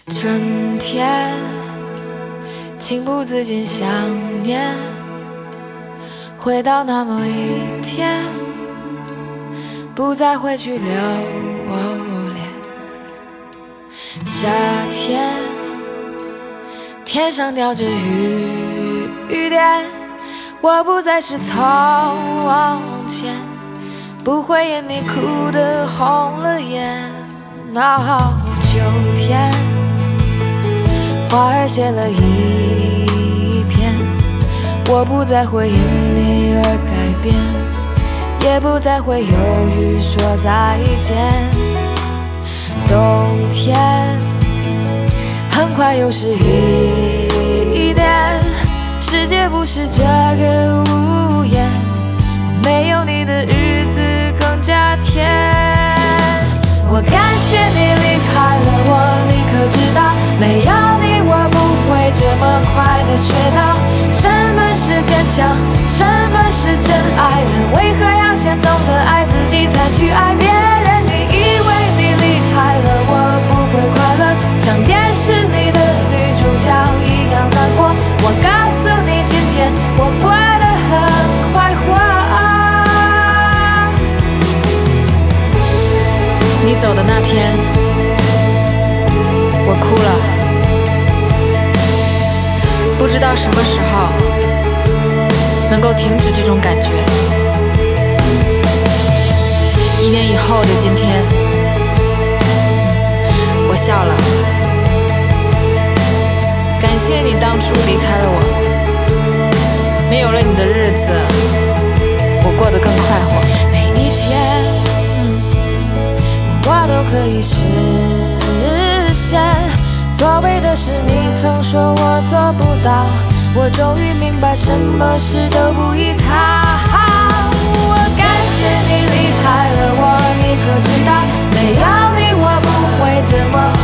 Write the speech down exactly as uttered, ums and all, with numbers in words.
春天，情不自禁想念，回到那么一天，不再会去留恋。夏天，天上吊着雨雨点，我不再是从前，不会因你哭得红了眼。哦，秋天，花儿谢了一片，我不再会因你而改变，也不再会犹豫说再见。冬天，很快又是一年，世界不是这个屋檐，没有你的日子更加甜。我感谢你离开了我，你可知道，没有你我不会这么快的学到什么是坚强，什么是真爱人，为何要先懂得爱自己才去爱别人。你以为你离开了我不会快乐，像电视里的女主角一样难过，我告诉你今天我过得很快活。你走的那天，我哭了，不知道什么时候能够停止这种感觉。一年以后的今天，我笑了，感谢你当初离开了我，没有了你的日子，我过得更快活。每一天我都可以实现，所谓的事你曾说我做不到，我终于明白什么事都不依靠。我感谢你离开了我，你可知道，没有你我不会这么